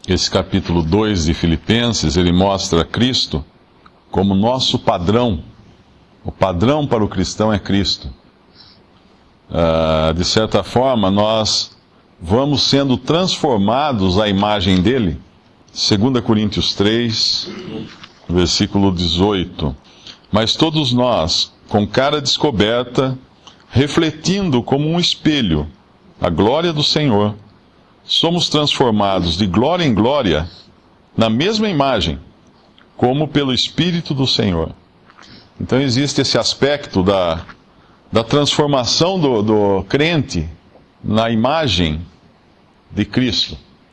esse capítulo 2 de Filipenses, ele mostra Cristo como nosso padrão. O padrão para o cristão é Cristo. De certa forma, nós vamos sendo transformados à imagem dele. 2 Coríntios 3, versículo 18. Mas todos nós, com cara descoberta, refletindo como um espelho a glória do Senhor, somos transformados de glória em glória na mesma imagem, como pelo Espírito do Senhor. Então existe esse aspecto da transformação do crente na imagem de Cristo.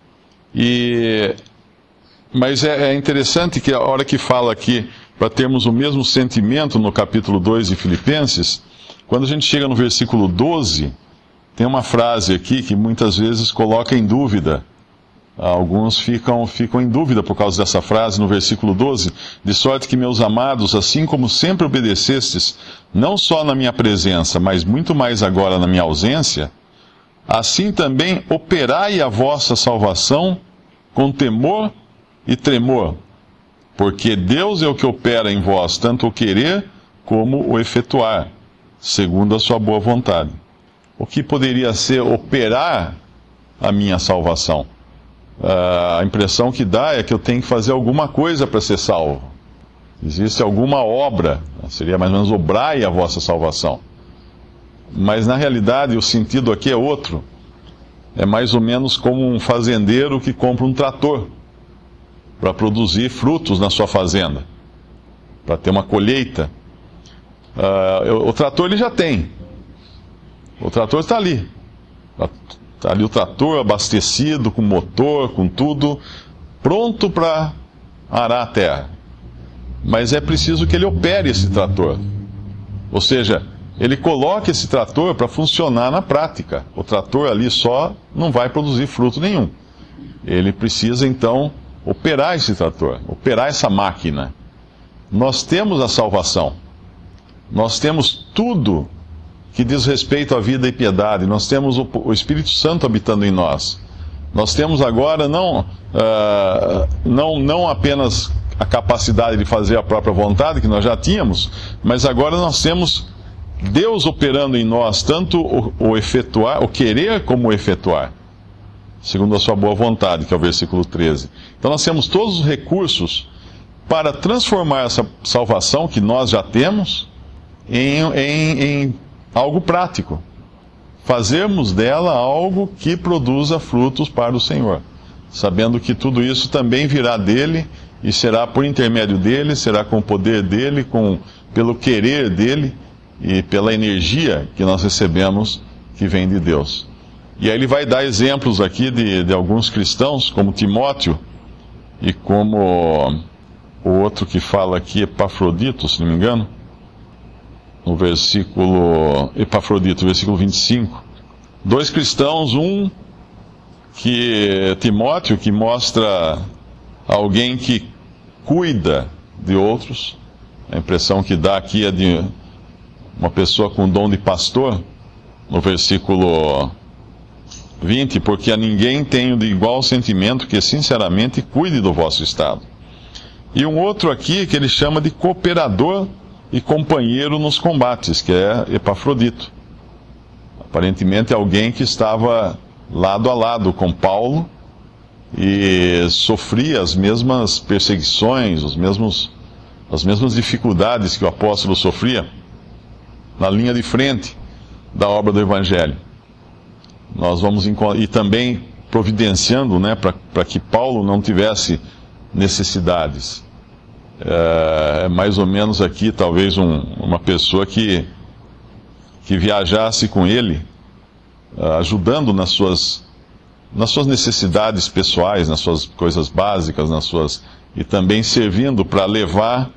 Mas é interessante que a hora que fala aqui, para termos o mesmo sentimento no capítulo 2 de Filipenses, quando a gente chega no versículo 12, tem uma frase aqui que muitas vezes coloca em dúvida. Alguns ficam em dúvida por causa dessa frase no versículo 12, de sorte que, meus amados, assim como sempre obedecestes, não só na minha presença, mas muito mais agora na minha ausência, assim também operai a vossa salvação com temor e tremor, porque Deus é o que opera em vós, tanto o querer como o efetuar, segundo a sua boa vontade. O que poderia ser operar a minha salvação? A impressão que dá é que eu tenho que fazer alguma coisa para ser salvo. Existe alguma obra, seria mais ou menos obrai a vossa salvação. Mas na realidade o sentido aqui é outro. É mais ou menos como um fazendeiro que compra um trator para produzir frutos na sua fazenda, para ter uma colheita. O trator ele já tem. O trator está ali. Está ali o trator abastecido, com motor, com tudo, pronto para arar a terra. Mas é preciso que ele opere esse trator. Ou seja, ele coloque esse trator para funcionar na prática. O trator ali só não vai produzir fruto nenhum. Ele precisa então operar esse trator, operar essa máquina. Nós temos a salvação. Nós temos tudo que diz respeito à vida e piedade. Nós temos o Espírito Santo habitando em nós. Nós temos agora não apenas a capacidade de fazer a própria vontade, que nós já tínhamos, mas agora nós temos Deus operando em nós, tanto o efetuar, o querer como o efetuar, segundo a sua boa vontade, que é o versículo 13. Então nós temos todos os recursos para transformar essa salvação que nós já temos em algo prático. Fazermos dela algo que produza frutos para o Senhor, sabendo que tudo isso também virá dele e será por intermédio dele, será com o poder dele, pelo querer dele e pela energia que nós recebemos que vem de Deus. E aí ele vai dar exemplos aqui de alguns cristãos, como Timóteo e como o outro que fala aqui, Epafrodito, se não me engano, no versículo 25, dois cristãos, Timóteo, que mostra alguém que cuida de outros. A impressão que dá aqui é de uma pessoa com dom de pastor, no versículo 20, porque a ninguém tenho de igual sentimento que sinceramente cuide do vosso estado. E um outro aqui que ele chama de cooperador e companheiro nos combates, que é Epafrodito. Aparentemente é alguém que estava lado a lado com Paulo e sofria as mesmas perseguições, as mesmas dificuldades que o apóstolo sofria na linha de frente da obra do Evangelho. Nós vamos e também providenciando, para que Paulo não tivesse necessidades. É mais ou menos aqui, talvez, uma pessoa que viajasse com ele, ajudando nas suas necessidades pessoais, nas suas coisas básicas, e também servindo para levar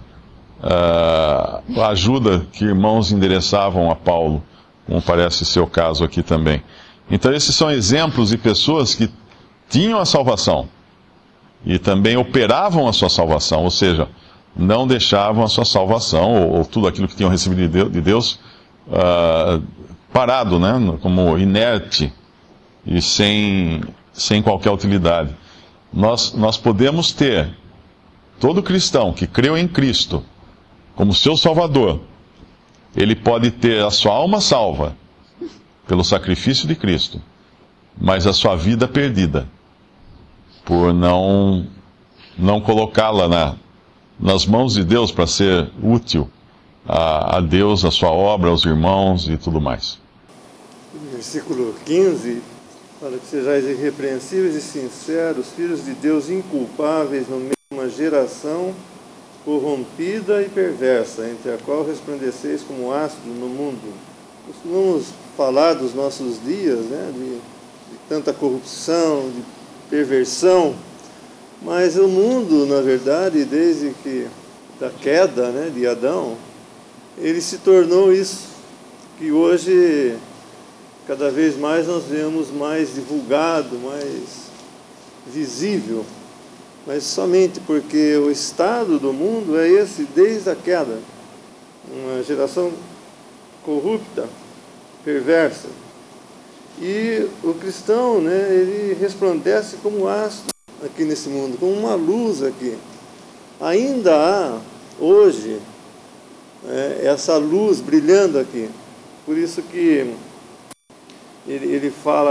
a ajuda que irmãos endereçavam a Paulo, como parece ser o caso aqui também. Então esses são exemplos de pessoas que tinham a salvação e também operavam a sua salvação, ou seja, não deixavam a sua salvação ou tudo aquilo que tinham recebido de Deus parado, como inerte e sem qualquer utilidade. Nós podemos ter, todo cristão que creu em Cristo como seu Salvador, ele pode ter a sua alma salva pelo sacrifício de Cristo, mas a sua vida perdida por não colocá-la nas mãos de Deus para ser útil a Deus, a sua obra, aos irmãos e tudo mais. Versículo 15, fala que sejais irrepreensíveis e sinceros, filhos de Deus inculpáveis no meio de uma geração corrompida e perversa, entre a qual resplandeceis como astro no mundo. Costumamos falar dos nossos dias, né, de tanta corrupção, de perversão, mas o mundo, na verdade, desde que da queda, né, de Adão, ele se tornou isso, que hoje, cada vez mais nós vemos mais divulgado, mais visível, mas somente porque o estado do mundo é esse desde a queda, uma geração corrupta, perversa. E o cristão, né, ele resplandece como astro aqui nesse mundo, como uma luz aqui. Ainda há, hoje, essa luz brilhando aqui. Por isso que ele fala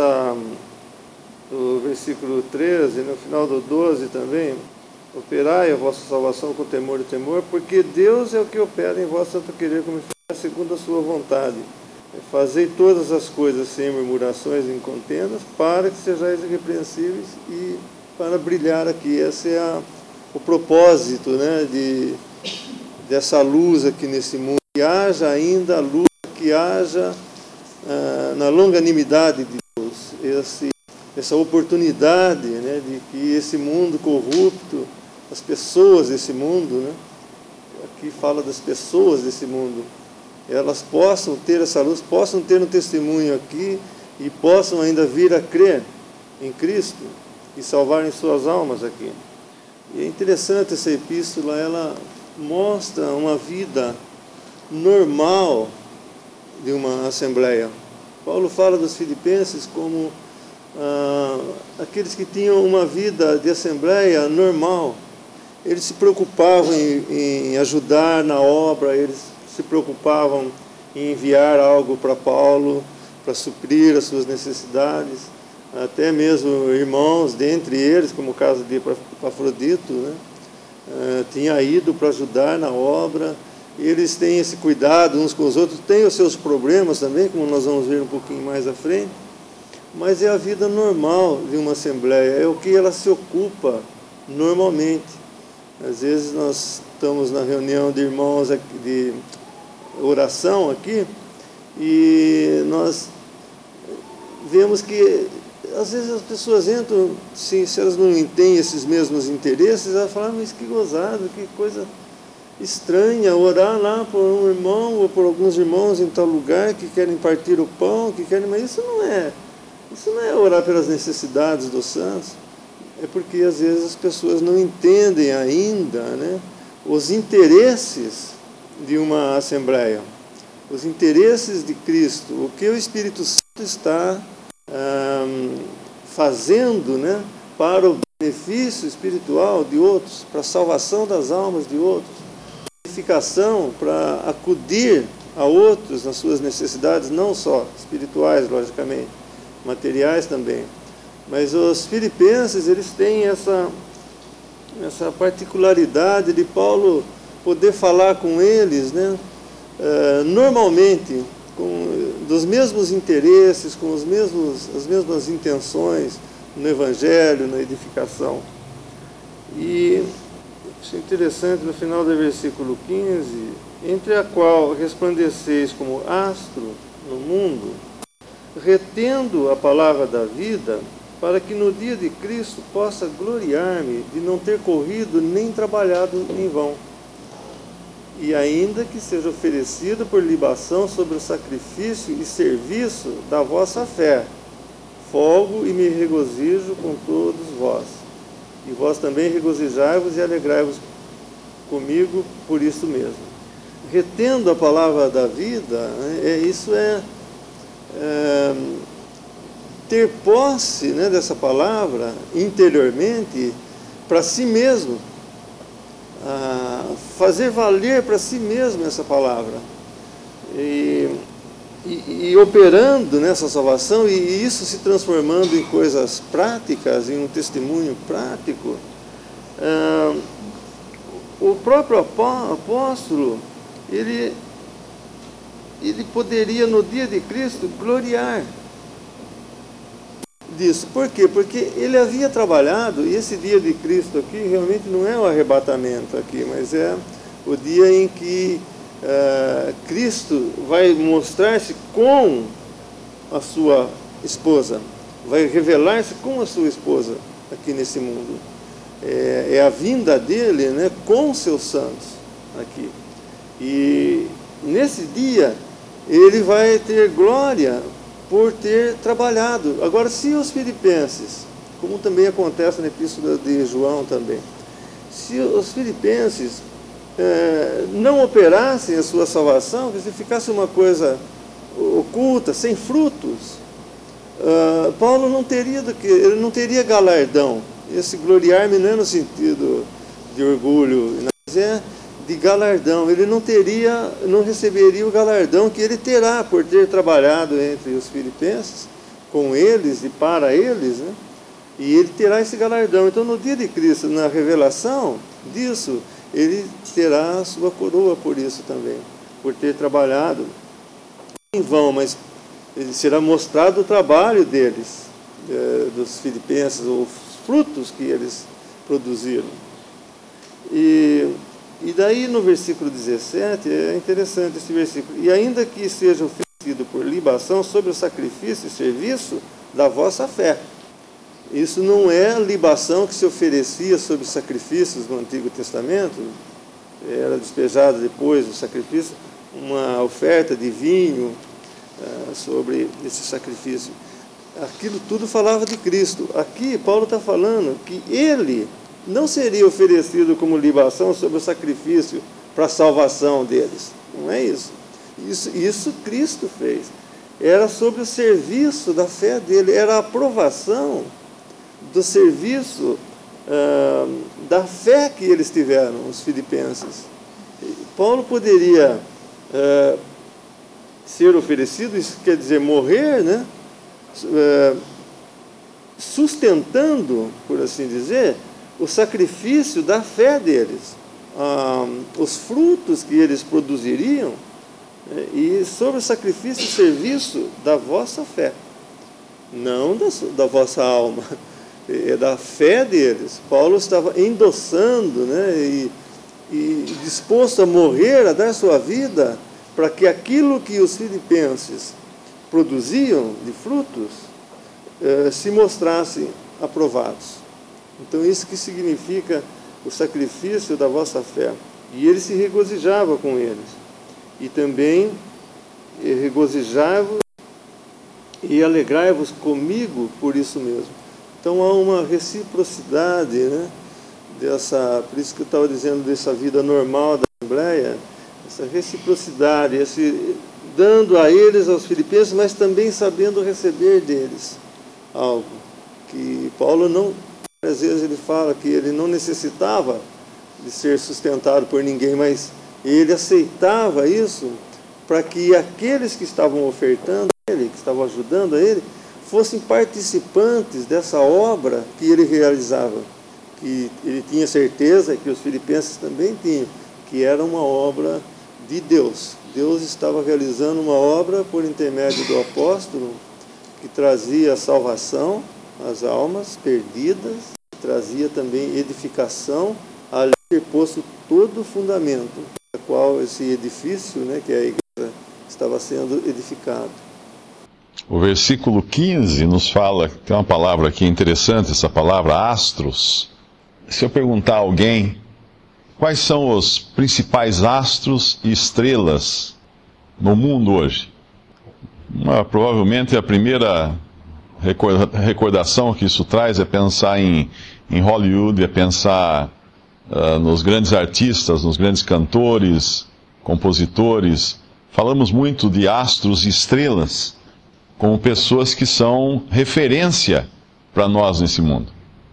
do versículo 13, no final do 12 também, operai a vossa salvação com temor e temor, porque Deus é o que opera em vós tanto querer como enviar segundo a sua vontade. Fazei todas as coisas sem murmurações e contendas, para que sejais irrepreensíveis e para brilhar aqui. Esse é o propósito, né, dessa luz aqui nesse mundo. Que haja ainda a luz, que haja na longanimidade de Deus, essa oportunidade, né, de que esse mundo corrupto, as pessoas desse mundo, né, aqui fala das pessoas desse mundo, elas possam ter essa luz, possam ter um testemunho aqui e possam ainda vir a crer em Cristo e salvarem suas almas aqui. E é interessante essa epístola, ela mostra uma vida normal de uma assembleia. Paulo fala dos filipenses como aqueles que tinham uma vida de assembleia normal. Eles se preocupavam em ajudar na obra, eles se preocupavam em enviar algo para Paulo, para suprir as suas necessidades, até mesmo irmãos dentre eles, como o caso de Epafrodito, né, tinha ido para ajudar na obra. Eles têm esse cuidado uns com os outros, têm os seus problemas também, como nós vamos ver um pouquinho mais à frente, mas é a vida normal de uma assembleia, é o que ela se ocupa normalmente. Às vezes nós estamos na reunião de irmãos de oração aqui, e nós vemos que às vezes as pessoas entram, se elas não têm esses mesmos interesses, elas falam, mas que gozado, que coisa estranha, orar lá por um irmão ou por alguns irmãos em tal lugar que querem partir o pão, mas isso não é orar pelas necessidades dos santos. É porque às vezes as pessoas não entendem ainda, né, os interesses de uma assembleia, os interesses de Cristo, o que o Espírito Santo está fazendo, né, para o benefício espiritual de outros, para a salvação das almas de outros, edificação, para acudir a outros nas suas necessidades, não só espirituais, logicamente, materiais também. Mas os filipenses, eles têm essa particularidade de Paulo poder falar com eles, né, normalmente, dos mesmos interesses, com as mesmas intenções no Evangelho, na edificação. E acho interessante no final do versículo 15, entre a qual resplandeceis como astro no mundo, retendo a palavra da vida, para que no dia de Cristo possa gloriar-me de não ter corrido nem trabalhado em vão. E ainda que seja oferecido por libação sobre o sacrifício e serviço da vossa fé, folgo e me regozijo com todos vós. E vós também regozijai-vos e alegrai-vos comigo por isso mesmo. Retendo a palavra da vida, isso ter posse, né, dessa palavra interiormente para si mesmo, fazer valer para si mesmo essa palavra e operando nessa salvação, e isso se transformando em coisas práticas, em um testemunho prático. O próprio apóstolo, ele poderia no dia de Cristo gloriar disso. Por quê? Porque ele havia trabalhado, e esse dia de Cristo aqui realmente não é o arrebatamento aqui, mas é o dia em que Cristo vai mostrar-se com a sua esposa, vai revelar-se com a sua esposa aqui nesse mundo. É a vinda dele, né, com seus santos aqui. E nesse dia ele vai ter glória por ter trabalhado. Agora, se os filipenses, como também acontece na epístola de João também, se os filipenses não operassem a sua salvação, se ficasse uma coisa oculta, sem frutos, Paulo não teria ele não teria galardão. Esse gloriar-me não é no sentido de orgulho, mas é de galardão. Ele não receberia o galardão que ele terá por ter trabalhado entre os filipenses, com eles e para eles, né? E ele terá esse galardão. Então, no dia de Cristo, na revelação disso, ele terá a sua coroa por isso também, por ter trabalhado em vão, mas ele será mostrado o trabalho deles, dos filipenses, os frutos que eles produziram. E daí no versículo 17, é interessante esse versículo: e ainda que seja oferecido por libação sobre o sacrifício e serviço da vossa fé. Isso não é a libação que se oferecia sobre sacrifícios no Antigo Testamento, era despejado depois do sacrifício, uma oferta de vinho sobre esse sacrifício. Aquilo tudo falava de Cristo. Aqui Paulo está falando que ele não seria oferecido como libação sobre o sacrifício para a salvação deles. Não é isso. Isso Cristo fez. Era sobre o serviço da fé dele, era a aprovação do serviço da fé que eles tiveram, os filipenses. Paulo poderia ser oferecido, isso quer dizer morrer, né? Sustentando, por assim dizer, o sacrifício da fé deles, os frutos que eles produziriam, e sobre o sacrifício e serviço da vossa fé, não da vossa alma, é da fé deles. Paulo estava endossando, né, e disposto a morrer, a dar sua vida, para que aquilo que os filipenses produziam de frutos se mostrassem aprovados. Então, isso que significa o sacrifício da vossa fé. E ele se regozijava com eles. E também regozijai-vos e alegrai-vos comigo por isso mesmo. Então, há uma reciprocidade, né, por isso que eu estava dizendo dessa vida normal da Assembleia, essa reciprocidade, dando a eles, aos filipenses, mas também sabendo receber deles algo. Que Paulo não... Às vezes ele fala que ele não necessitava de ser sustentado por ninguém, mas ele aceitava isso para que aqueles que estavam ofertando a ele, que estavam ajudando a ele, fossem participantes dessa obra que ele realizava, que ele tinha certeza, que os filipenses também tinham, que era uma obra de Deus. Deus estava realizando uma obra por intermédio do apóstolo, que trazia a salvação às almas perdidas, trazia também edificação, ali ter posto todo o fundamento, a qual esse edifício, né, que é a igreja, estava sendo edificado. O versículo 15 nos fala, tem uma palavra aqui interessante, essa palavra astros. Se eu perguntar a alguém quais são os principais astros e estrelas no mundo hoje, provavelmente a primeira recordação que isso traz é pensar em Hollywood, é pensar nos grandes artistas, nos grandes cantores, compositores. Falamos muito de astros e estrelas, como pessoas que são referência para nós nesse mundo.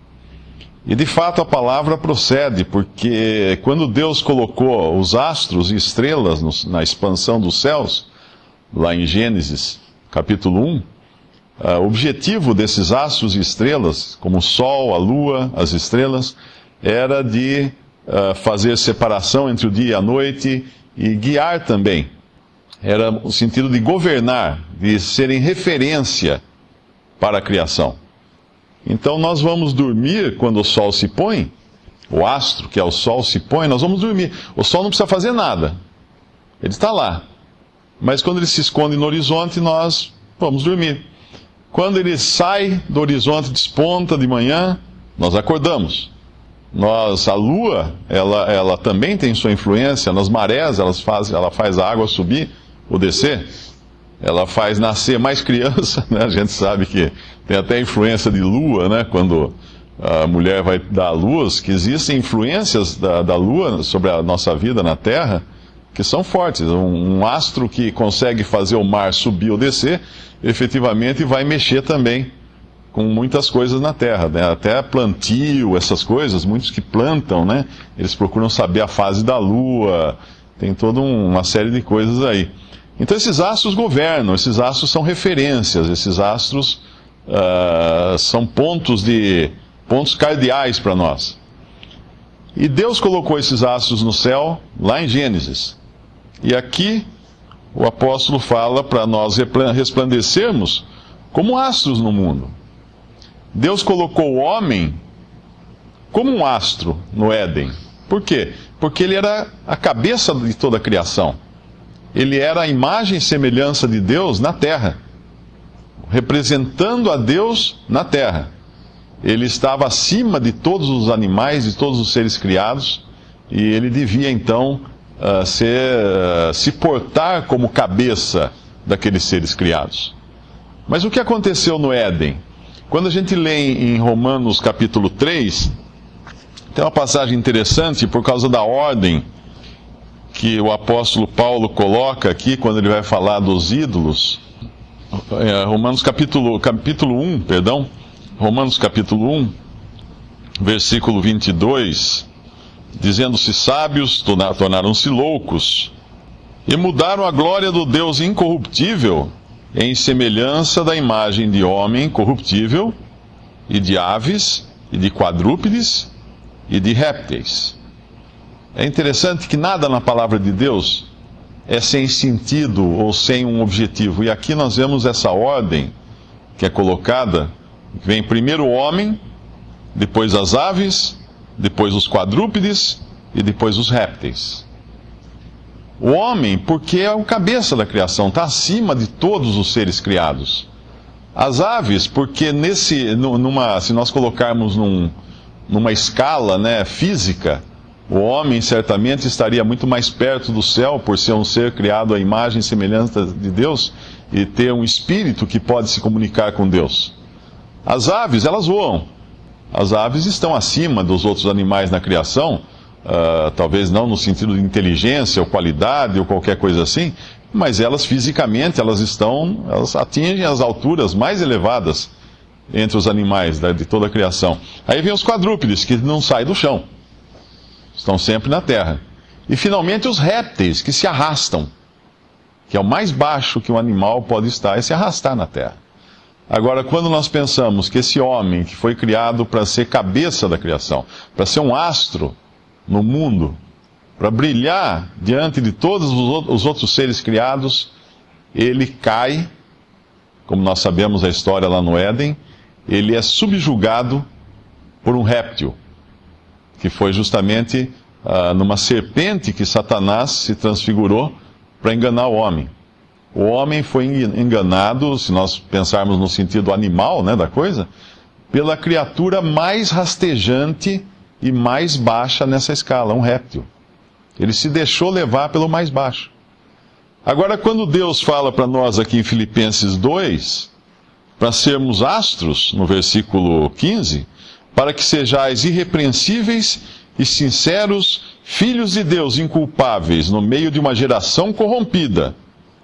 E de fato a palavra procede, porque quando Deus colocou os astros e estrelas na expansão dos céus, lá em Gênesis capítulo 1, o objetivo desses astros e estrelas, como o sol, a lua, as estrelas, era de fazer separação entre o dia e a noite e guiar também. Era o sentido de governar, de serem referência para a criação. Então nós vamos dormir quando o sol se põe, o astro, que é o sol, se põe, nós vamos dormir. O sol não precisa fazer nada, ele está lá. Mas quando ele se esconde no horizonte, nós vamos dormir. Quando ele sai do horizonte, desponta de manhã, nós acordamos. A lua, ela também tem sua influência nas marés, ela faz a água subir ou descer. Ela faz nascer mais criança, né? A gente sabe que tem até influência de lua, né? Quando a mulher vai dar à luz, que existem influências da lua sobre a nossa vida na Terra, que são fortes. Um astro que consegue fazer o mar subir ou descer, efetivamente vai mexer também com muitas coisas na Terra, né? Até plantio, essas coisas, muitos que plantam, né? Eles procuram saber a fase da lua, tem toda uma série de coisas aí. Então esses astros governam, esses astros são referências, esses astros são pontos cardeais para nós. E Deus colocou esses astros no céu, lá em Gênesis. E aqui o apóstolo fala para nós resplandecermos como astros no mundo. Deus colocou o homem como um astro no Éden. Por quê? Porque ele era a cabeça de toda a criação. Ele era a imagem e semelhança de Deus na terra, representando a Deus na terra. Ele estava acima de todos os animais, de todos os seres criados, e ele devia então se portar como cabeça daqueles seres criados. Mas o que aconteceu no Éden? Quando a gente lê em Romanos capítulo 3, tem uma passagem interessante por causa da ordem que o apóstolo Paulo coloca aqui, quando ele vai falar dos ídolos. Romanos capítulo 1, Romanos capítulo 1, versículo 22, dizendo-se sábios, tornaram-se loucos, e mudaram a glória do Deus incorruptível em semelhança da imagem de homem corruptível, e de aves, e de quadrúpedes, e de répteis. É interessante que nada na palavra de Deus é sem sentido ou sem um objetivo. E aqui nós vemos essa ordem que é colocada. Vem primeiro o homem, depois as aves, depois os quadrúpedes e depois os répteis. O homem, porque é o cabeça da criação, está acima de todos os seres criados. As aves, porque se nós colocarmos numa escala, né, física, o homem certamente estaria muito mais perto do céu, por ser um ser criado à imagem e semelhança de Deus, e ter um espírito que pode se comunicar com Deus. As aves, elas voam. As aves estão acima dos outros animais na criação, talvez não no sentido de inteligência ou qualidade ou qualquer coisa assim, mas elas fisicamente, elas atingem as alturas mais elevadas entre os animais de toda a criação. Aí vem os quadrúpedes, que não saem do chão. Estão sempre na terra. E finalmente os répteis, que se arrastam, que é o mais baixo que um animal pode estar, é se arrastar na terra. Agora, quando nós pensamos que esse homem, que foi criado para ser cabeça da criação, para ser um astro no mundo, para brilhar diante de todos os outros seres criados, ele cai, como nós sabemos a história lá no Éden, ele é subjugado por um réptil, que foi justamente numa serpente que Satanás se transfigurou para enganar o homem. O homem foi enganado, se nós pensarmos no sentido animal, né, da coisa, pela criatura mais rastejante e mais baixa nessa escala, um réptil. Ele se deixou levar pelo mais baixo. Agora, quando Deus fala para nós aqui em Filipenses 2, para sermos astros, no versículo 15, para que sejais irrepreensíveis e sinceros, filhos de Deus inculpáveis, no meio de uma geração corrompida,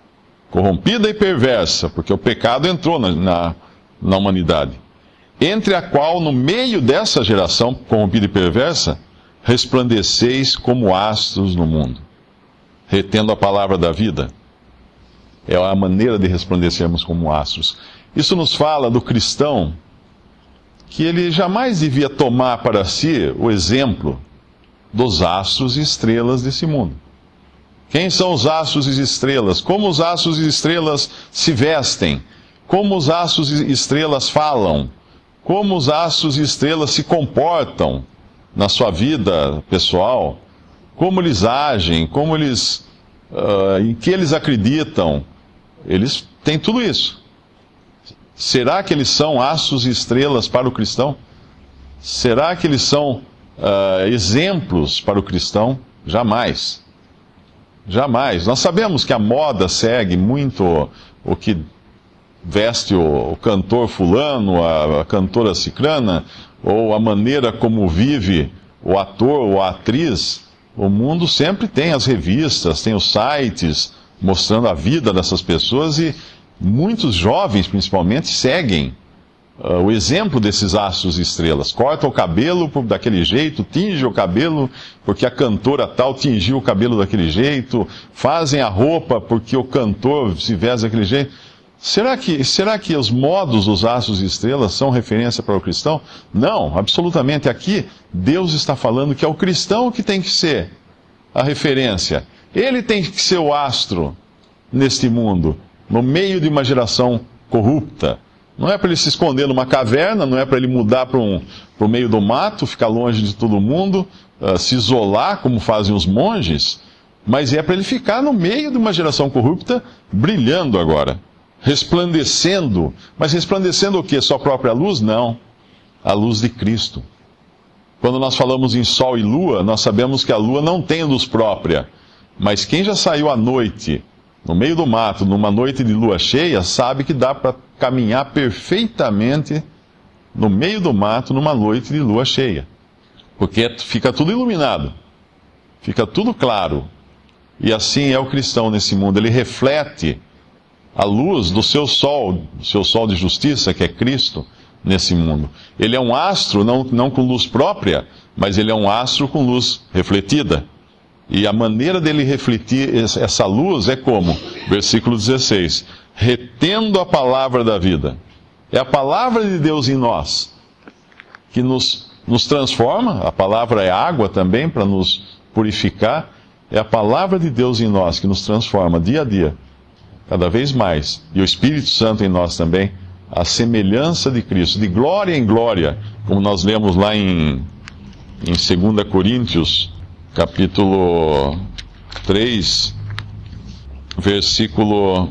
corrompida e perversa, porque o pecado entrou na humanidade, entre a qual, no meio dessa geração corrompida e perversa, resplandeceis como astros no mundo, retendo a palavra da vida. É a maneira de resplandecermos como astros. Isso nos fala do cristão, que ele jamais devia tomar para si o exemplo dos astros e estrelas desse mundo. Quem são os astros e estrelas? Como os astros e estrelas se vestem? Como os astros e estrelas falam? Como os astros e estrelas se comportam na sua vida pessoal? Como eles agem? Em que eles acreditam? Eles têm tudo isso. Será que eles são astros e estrelas para o cristão? Será que eles são exemplos para o cristão? Jamais. Jamais. Nós sabemos que a moda segue muito o que veste o cantor fulano, a cantora cicrana, ou a maneira como vive o ator ou a atriz. O mundo sempre tem as revistas, tem os sites mostrando a vida dessas pessoas, e muitos jovens, principalmente, seguem o exemplo desses astros e estrelas. Corta o cabelo daquele jeito, tinge o cabelo porque a cantora tal tingiu o cabelo daquele jeito, fazem a roupa porque o cantor se veste daquele jeito. Será que os modos dos astros e estrelas são referência para o cristão? Não, absolutamente. Aqui, Deus está falando que é o cristão que tem que ser a referência. Ele tem que ser o astro neste mundo, no meio de uma geração corrupta. Não é para ele se esconder numa caverna, não é para ele mudar para o meio do mato, ficar longe de todo mundo, se isolar como fazem os monges, mas é para ele ficar no meio de uma geração corrupta, brilhando agora, resplandecendo. Mas resplandecendo o quê? Sua própria luz? Não. A luz de Cristo. Quando nós falamos em sol e lua, nós sabemos que a lua não tem luz própria. Mas quem já saiu à noite, no meio do mato, numa noite de lua cheia, sabe que dá para caminhar perfeitamente no meio do mato, numa noite de lua cheia. Porque fica tudo iluminado, fica tudo claro. E assim é o cristão nesse mundo. Ele reflete a luz do seu sol de justiça, que é Cristo, nesse mundo. Ele é um astro, não com luz própria, mas ele é um astro com luz refletida. E a maneira dele refletir essa luz é como? Versículo 16. Retendo a palavra da vida. É a palavra de Deus em nós que nos transforma. A palavra é água também para nos purificar. É a palavra de Deus em nós que nos transforma dia a dia, cada vez mais. E o Espírito Santo em nós também, a semelhança de Cristo, de glória em glória, como nós lemos lá em 2 Coríntios, capítulo 3, versículo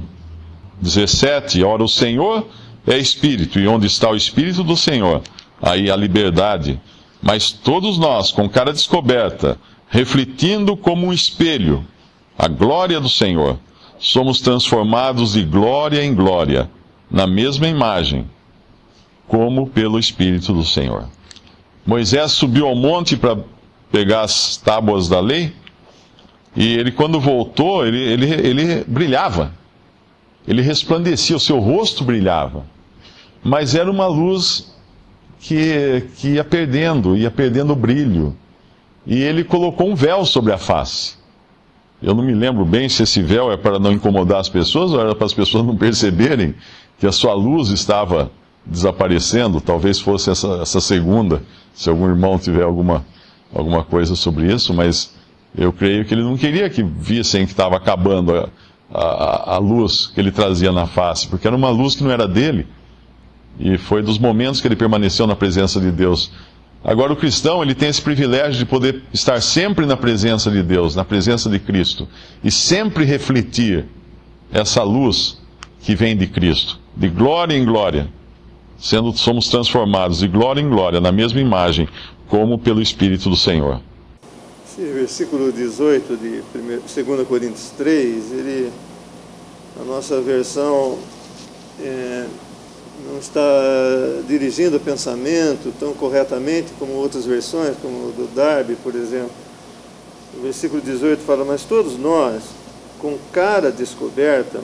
17. Ora, o Senhor é Espírito, e onde está o Espírito do Senhor, aí a liberdade. Mas todos nós, com cara descoberta, refletindo como um espelho a glória do Senhor, somos transformados de glória em glória, na mesma imagem, como pelo Espírito do Senhor. Moisés subiu ao monte para pegar as tábuas da lei, e ele, quando voltou, ele brilhava, ele resplandecia, o seu rosto brilhava, mas era uma luz que ia perdendo o brilho, e ele colocou um véu sobre a face. Eu não me lembro bem se esse véu é para não incomodar as pessoas ou era para as pessoas não perceberem que a sua luz estava desaparecendo. Talvez fosse essa segunda, se algum irmão tiver alguma coisa sobre isso, mas eu creio que ele não queria que vissem que estava acabando a luz que ele trazia na face, porque era uma luz que não era dele, e foi dos momentos que ele permaneceu na presença de Deus. Agora o cristão, ele tem esse privilégio de poder estar sempre na presença de Deus, na presença de Cristo, e sempre refletir essa luz que vem de Cristo, de glória em glória, somos transformados de glória em glória, na mesma imagem, como pelo Espírito do Senhor. Esse versículo 18 de 2 Coríntios 3, a nossa versão não está dirigindo o pensamento tão corretamente como outras versões, como o do Darby, por exemplo. O versículo 18 fala: mas todos nós, com cara descoberta,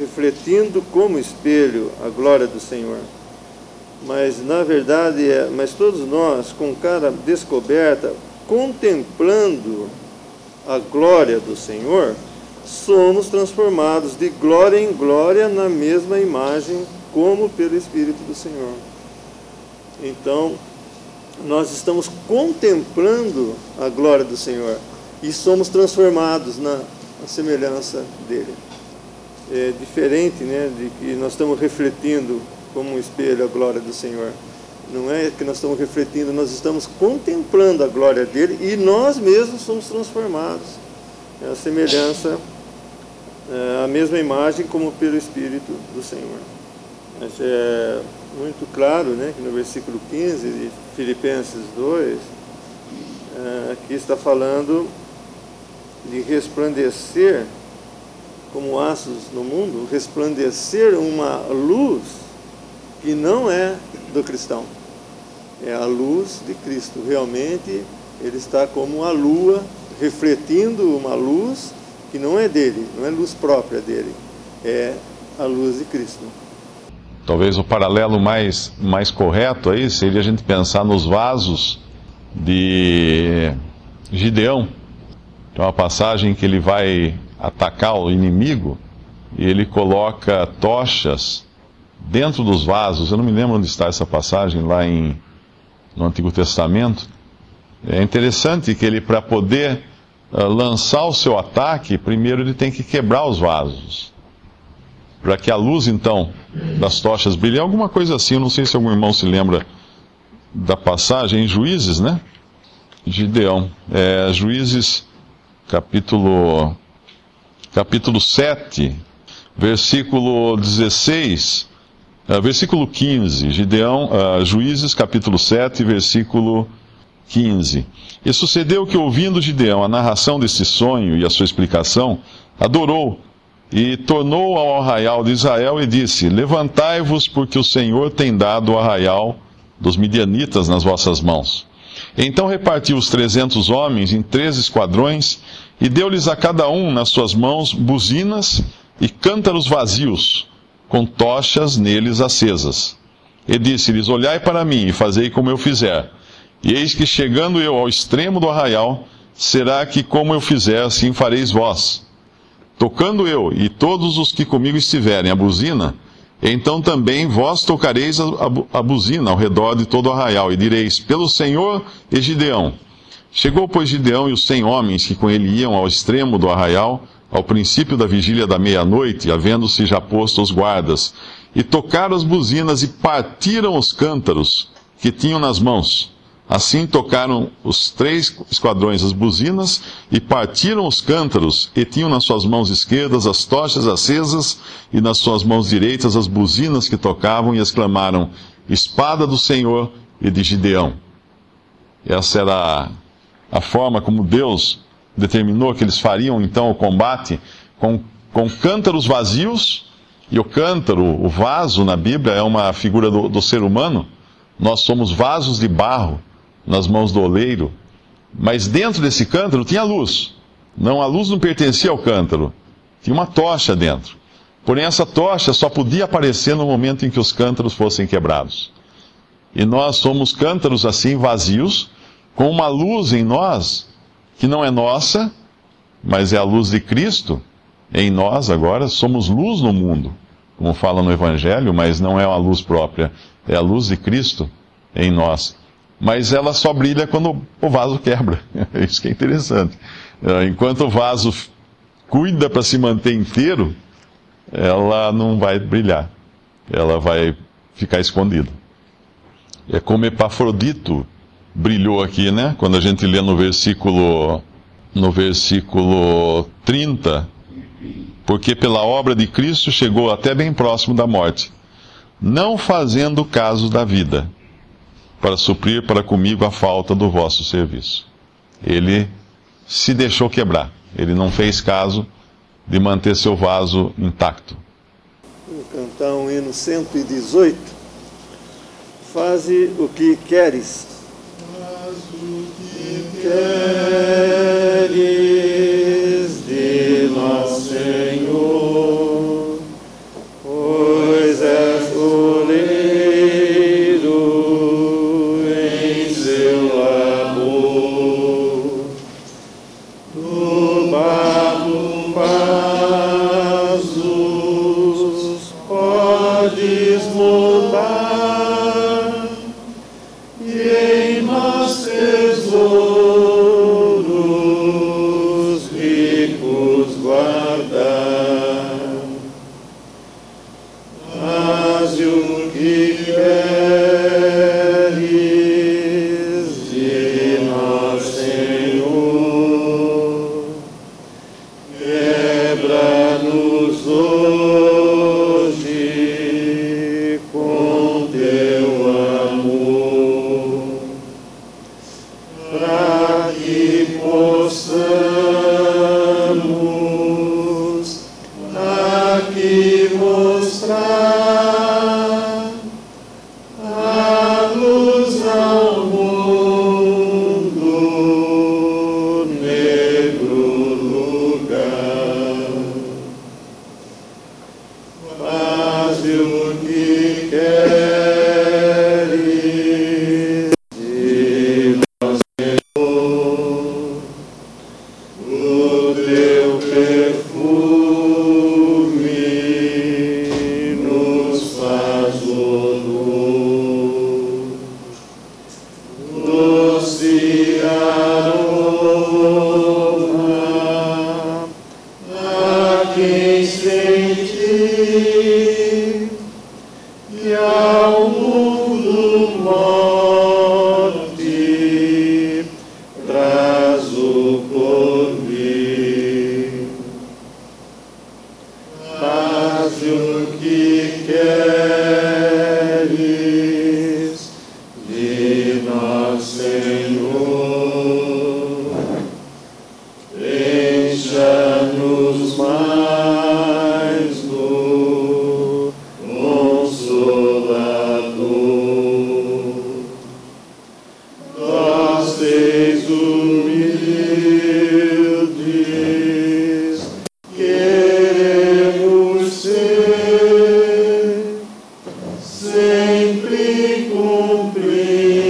refletindo como espelho a glória do Senhor. Mas na verdade, mas todos nós, com cara descoberta, contemplando a glória do Senhor, somos transformados de glória em glória na mesma imagem, como pelo Espírito do Senhor. Então, nós estamos contemplando a glória do Senhor e somos transformados na semelhança dele. É diferente, né, de que nós estamos refletindo como um espelho a glória do Senhor. Não é que nós estamos refletindo, nós estamos contemplando a glória dele e nós mesmos somos transformados. É a semelhança, a mesma imagem como pelo Espírito do Senhor. Mas é muito claro, né, que no versículo 15 de Filipenses 2, aqui está falando de resplandecer como astros no mundo, resplandecer uma luz que não é do cristão, é a luz de Cristo. Realmente ele está como a lua, refletindo uma luz que não é dele, não é luz própria dele, é a luz de Cristo. Talvez o paralelo mais correto aí seria a gente pensar nos vasos de Gideão. Tem uma passagem que ele vai atacar o inimigo e ele coloca tochas dentro dos vasos. Eu não me lembro onde está essa passagem, lá no Antigo Testamento. É interessante que ele, para poder lançar o seu ataque, primeiro ele tem que quebrar os vasos, para que a luz, então, das tochas brilhe. Alguma coisa assim, eu não sei se algum irmão se lembra da passagem em Juízes, né? Gideão. Juízes, capítulo 7, versículo 16, versículo 15. Gideão, Juízes, capítulo 7, versículo 15. E sucedeu que, ouvindo Gideão a narração desse sonho e a sua explicação, adorou e tornou ao arraial de Israel e disse: Levantai-vos, porque o Senhor tem dado o arraial dos midianitas nas vossas mãos. Então repartiu os 300 homens em 3 esquadrões e deu-lhes a cada um nas suas mãos buzinas e cântaros vazios, com tochas neles acesas. E disse-lhes: Olhai para mim e fazei como eu fizer. E eis que, chegando eu ao extremo do arraial, será que, como eu fizer, assim fareis vós. Tocando eu e todos os que comigo estiverem a buzina, então também vós tocareis a buzina ao redor de todo o arraial, e direis: Pelo Senhor e Gideão. Chegou, pois, Gideão e os 100 homens que com ele iam ao extremo do arraial, ao princípio da vigília da meia-noite, havendo-se já posto os guardas, e tocaram as buzinas e partiram os cântaros que tinham nas mãos. Assim tocaram os 3 esquadrões as buzinas e partiram os cântaros, e tinham nas suas mãos esquerdas as tochas acesas, e nas suas mãos direitas as buzinas que tocavam, e exclamaram: Espada do Senhor e de Gideão. Essa era a forma como Deus determinou que eles fariam então o combate, com cântaros vazios. E o cântaro, o vaso na Bíblia, é uma figura do ser humano. Nós somos vasos de barro nas mãos do oleiro, mas dentro desse cântaro tinha luz. Não, a luz não pertencia ao cântaro, tinha uma tocha dentro. Porém, essa tocha só podia aparecer no momento em que os cântaros fossem quebrados. E nós somos cântaros assim, vazios, com uma luz em nós, que não é nossa, mas é a luz de Cristo em nós agora. Somos luz no mundo, como fala no Evangelho, mas não é uma luz própria, é a luz de Cristo em nós. Mas ela só brilha quando o vaso quebra. Isso que é interessante. Enquanto o vaso cuida para se manter inteiro, ela não vai brilhar. Ela vai ficar escondida. É como Epafrodito brilhou aqui, né? Quando a gente lê no versículo 30, porque pela obra de Cristo chegou até bem próximo da morte, não fazendo caso da vida, para suprir para comigo a falta do vosso serviço. Ele se deixou quebrar. Ele não fez caso de manter seu vaso intacto. Vou cantar um hino 118. Faze o que queres. Faz o que queres de nós, Senhor. para que possamos aqui mostrar a luz ao mundo, negro lugar. Faze o que queres de nós, Senhor, o teu perfume nos faz odor, doce aroma a quem sentir e ao mundo morte traz o porvir. Faz o que queres de nós, Senhor. Encha-nos mais do Consolador. Nós teus humildes queremos ser, sempre cumprir